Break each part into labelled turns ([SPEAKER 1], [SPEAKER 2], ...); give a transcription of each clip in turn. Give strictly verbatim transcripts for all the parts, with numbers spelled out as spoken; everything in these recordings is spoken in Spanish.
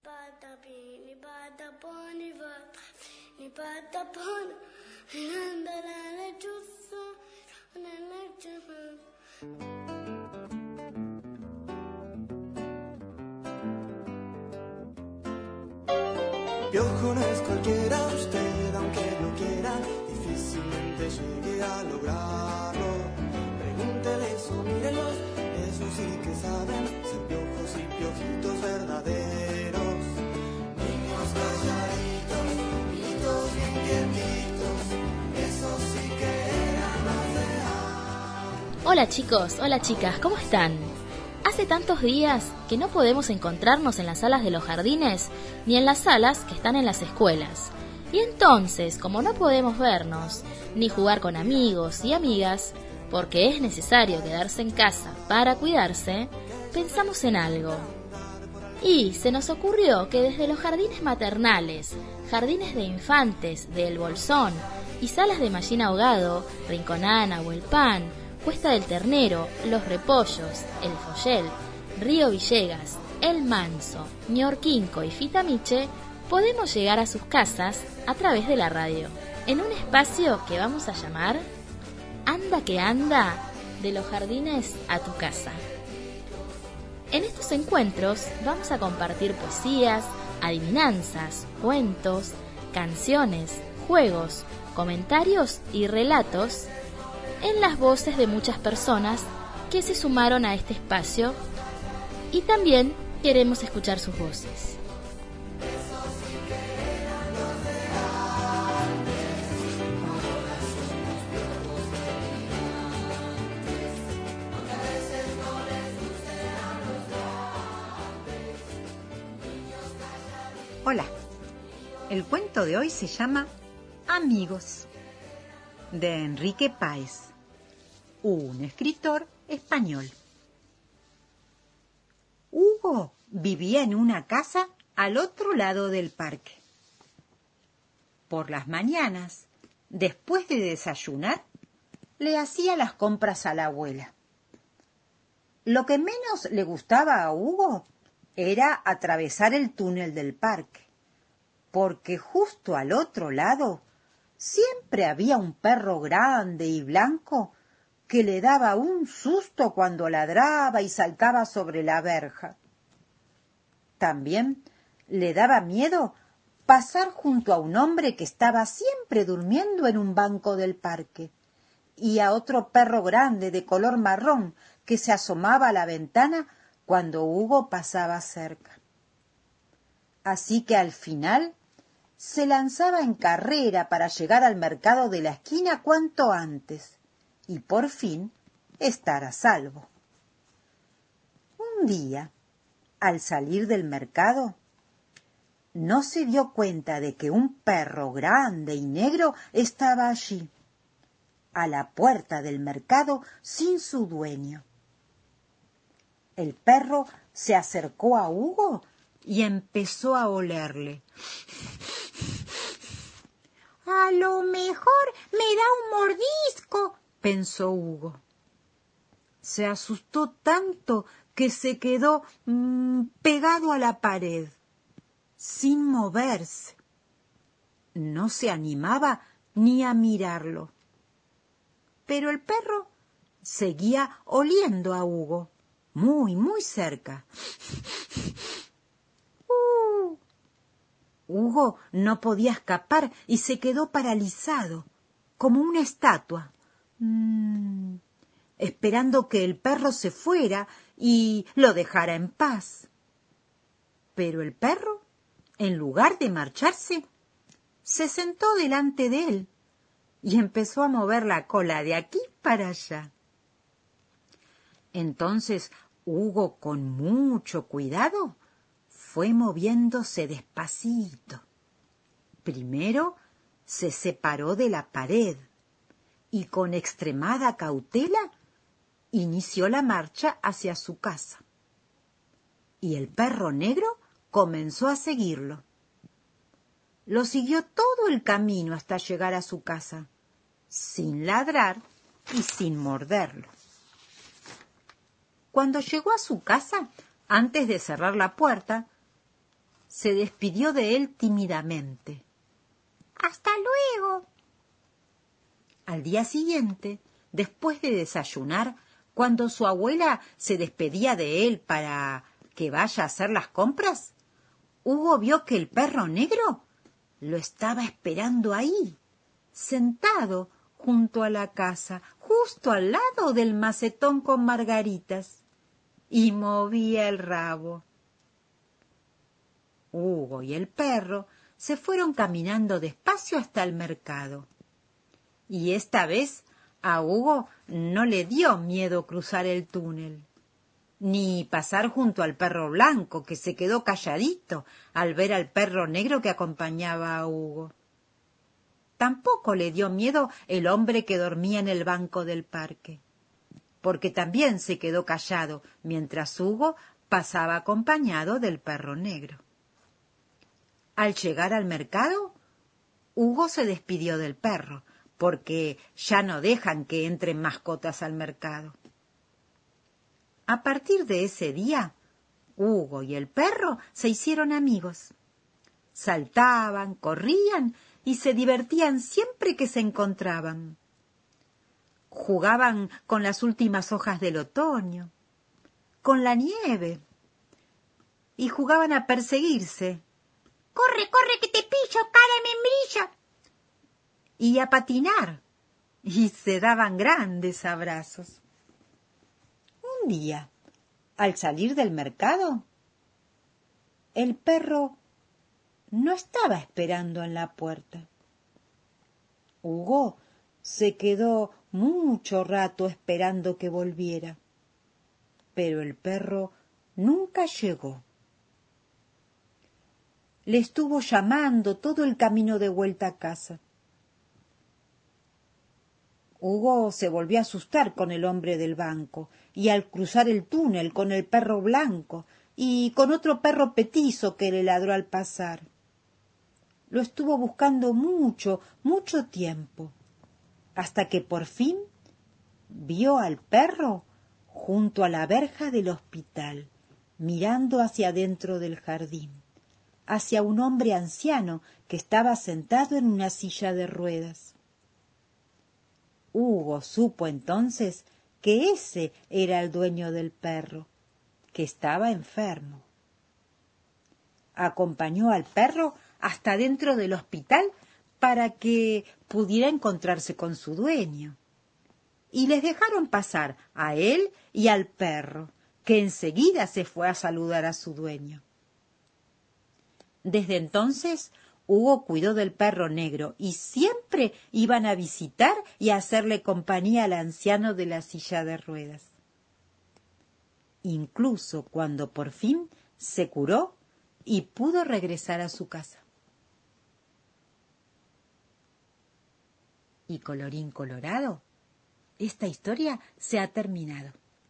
[SPEAKER 1] Piojo no es cualquiera, usted aunque lo quiera, difícilmente llegue a lograrlo. Pregúntele eso, mírenlos, eso sí que saben, ser piojos y piojitos verdaderos. Niños calladitos, niñitos bien quietitos, eso sí que eran más real.
[SPEAKER 2] Hola chicos, hola chicas, ¿cómo están? Hace tantos días que no podemos encontrarnos en las salas de los jardines ni en las salas que están en las escuelas. Y entonces, como no podemos vernos ni jugar con amigos y amigas, porque es necesario quedarse en casa para cuidarse, pensamos en algo. Y se nos ocurrió que desde los jardines maternales, jardines de infantes de El Bolsón y salas de Mallín Ahogado, Rinconana, Huelpán, Cuesta del Ternero, Los Repollos, El Follel, Río Villegas, El Manso, Ñorquinco y Fitamiche, podemos llegar a sus casas a través de la radio, en un espacio que vamos a llamar Anda que Anda, de los jardines a tu casa. En estos encuentros vamos a compartir poesías, adivinanzas, cuentos, canciones, juegos, comentarios y relatos en las voces de muchas personas que se sumaron a este espacio, y también queremos escuchar sus voces.
[SPEAKER 3] Hola, el cuento de hoy se llama Amigos, de Enrique Páez, un escritor español. Hugo vivía en una casa al otro lado del parque. Por las mañanas, después de desayunar, le hacía las compras a la abuela. Lo que menos le gustaba a Hugo era atravesar el túnel del parque, porque justo al otro lado siempre había un perro grande y blanco que le daba un susto cuando ladraba y saltaba sobre la verja. También le daba miedo pasar junto a un hombre que estaba siempre durmiendo en un banco del parque, y a otro perro grande de color marrón que se asomaba a la ventana cuando Hugo pasaba cerca. Así que al final se lanzaba en carrera para llegar al mercado de la esquina cuanto antes y por fin estar a salvo. Un día, al salir del mercado, no se dio cuenta de que un perro grande y negro estaba allí, a la puerta del mercado sin su dueño. El perro se acercó a Hugo y empezó a olerle. A lo mejor me da un mordisco, pensó Hugo. Se asustó tanto que se quedó mmm, pegado a la pared, sin moverse. No se animaba ni a mirarlo. Pero el perro seguía oliendo a Hugo, muy, muy cerca. Uh, Hugo no podía escapar y se quedó paralizado, como una estatua, mm, esperando que el perro se fuera y lo dejara en paz. Pero el perro, en lugar de marcharse, se sentó delante de él y empezó a mover la cola de aquí para allá. Entonces Hugo, con mucho cuidado, fue moviéndose despacito. Primero se separó de la pared y con extremada cautela inició la marcha hacia su casa. Y el perro negro comenzó a seguirlo. Lo siguió todo el camino hasta llegar a su casa, sin ladrar y sin morderlo. Cuando llegó a su casa, antes de cerrar la puerta, se despidió de él tímidamente. «Hasta luego». Al día siguiente, después de desayunar, cuando su abuela se despedía de él para que vaya a hacer las compras, Hugo vio que el perro negro lo estaba esperando ahí, sentado junto a la casa, justo al lado del macetón con margaritas, y movía el rabo. Hugo y el perro se fueron caminando despacio hasta el mercado. Y esta vez a Hugo no le dio miedo cruzar el túnel, ni pasar junto al perro blanco, que se quedó calladito al ver al perro negro que acompañaba a Hugo. Tampoco le dio miedo el hombre que dormía en el banco del parque, porque también se quedó callado mientras Hugo pasaba acompañado del perro negro. Al llegar al mercado, Hugo se despidió del perro, porque ya no dejan que entren mascotas al mercado. A partir de ese día, Hugo y el perro se hicieron amigos. Saltaban, corrían y se divertían siempre que se encontraban. Jugaban con las últimas hojas del otoño, con la nieve, y jugaban a perseguirse. «¡Corre, corre, que te pillo, cara membrillo!» Y a patinar, y se daban grandes abrazos. Un día, al salir del mercado, el perro no estaba esperando en la puerta. Hugo se quedó mucho rato esperando que volviera, pero el perro nunca llegó. Le estuvo llamando todo el camino de vuelta a casa. Hugo se volvió a asustar con el hombre del banco, y al cruzar el túnel con el perro blanco y con otro perro petizo que le ladró al pasar. Lo estuvo buscando mucho, mucho tiempo, hasta que por fin vio al perro junto a la verja del hospital, mirando hacia adentro del jardín, hacia un hombre anciano que estaba sentado en una silla de ruedas. Hugo supo entonces que ese era el dueño del perro, que estaba enfermo. Acompañó al perro hasta dentro del hospital para que pudiera encontrarse con su dueño. Y les dejaron pasar a él y al perro, que enseguida se fue a saludar a su dueño. Desde entonces, Hugo cuidó del perro negro y siempre iban a visitar y a hacerle compañía al anciano de la silla de ruedas. Incluso cuando por fin se curó y pudo regresar a su casa. Y colorín colorado, esta historia se ha terminado.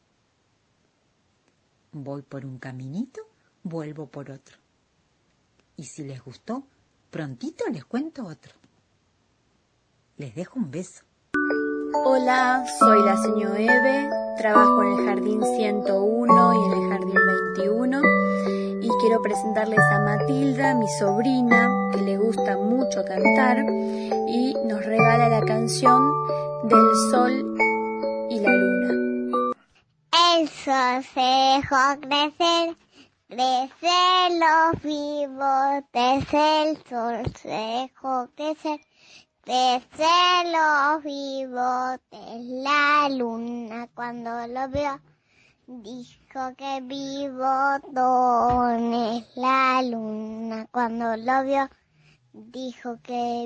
[SPEAKER 3] Voy por un caminito, vuelvo por otro. Y si les gustó, prontito les cuento otro. Les dejo un beso.
[SPEAKER 4] Hola, soy la señora Eve, trabajo en el jardín ciento uno y en el jardín veintiuno y quiero presentarles a Matilda, mi sobrina, que le gusta mucho cantar y nos regala la canción del sol y la luna.
[SPEAKER 5] El sol se dejó crecer, crecer los bigotes, el sol se dejó crecer, crecer los bigotes. La luna cuando lo vio dijo que bigotones. La luna cuando lo vio dijo que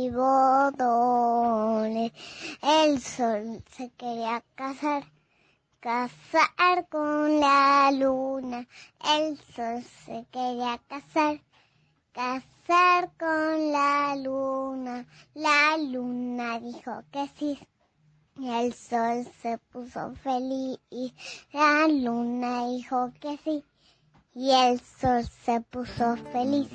[SPEAKER 5] bigotones. El sol se quería casar, casar con la luna. El sol se quería casar, casar con la luna. La luna dijo que sí, y el sol se puso feliz. La luna dijo que sí, y el sol se puso feliz.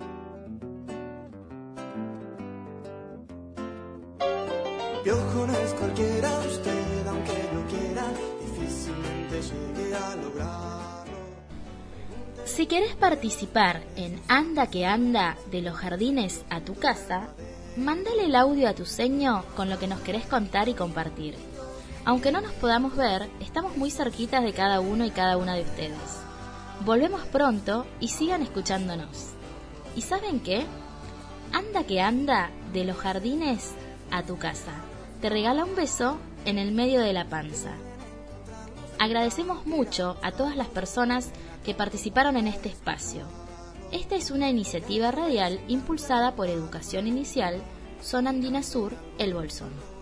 [SPEAKER 1] Piojo no es cualquiera, usted aunque lo quiera, difícilmente llegue a lograrlo.
[SPEAKER 2] Si querés participar en Anda que Anda de los jardines a tu casa, mándale el audio a tu seño con lo que nos querés contar y compartir. Aunque no nos podamos ver, estamos muy cerquitas de cada uno y cada una de ustedes. Volvemos pronto y sigan escuchándonos. ¿Y saben qué? Anda que Anda de los jardines a tu casa. Te regala un beso en el medio de la panza. Agradecemos mucho a todas las personas que participaron en este espacio. Esta es una iniciativa radial impulsada por Educación Inicial, Zona Andina Sur, El Bolsón.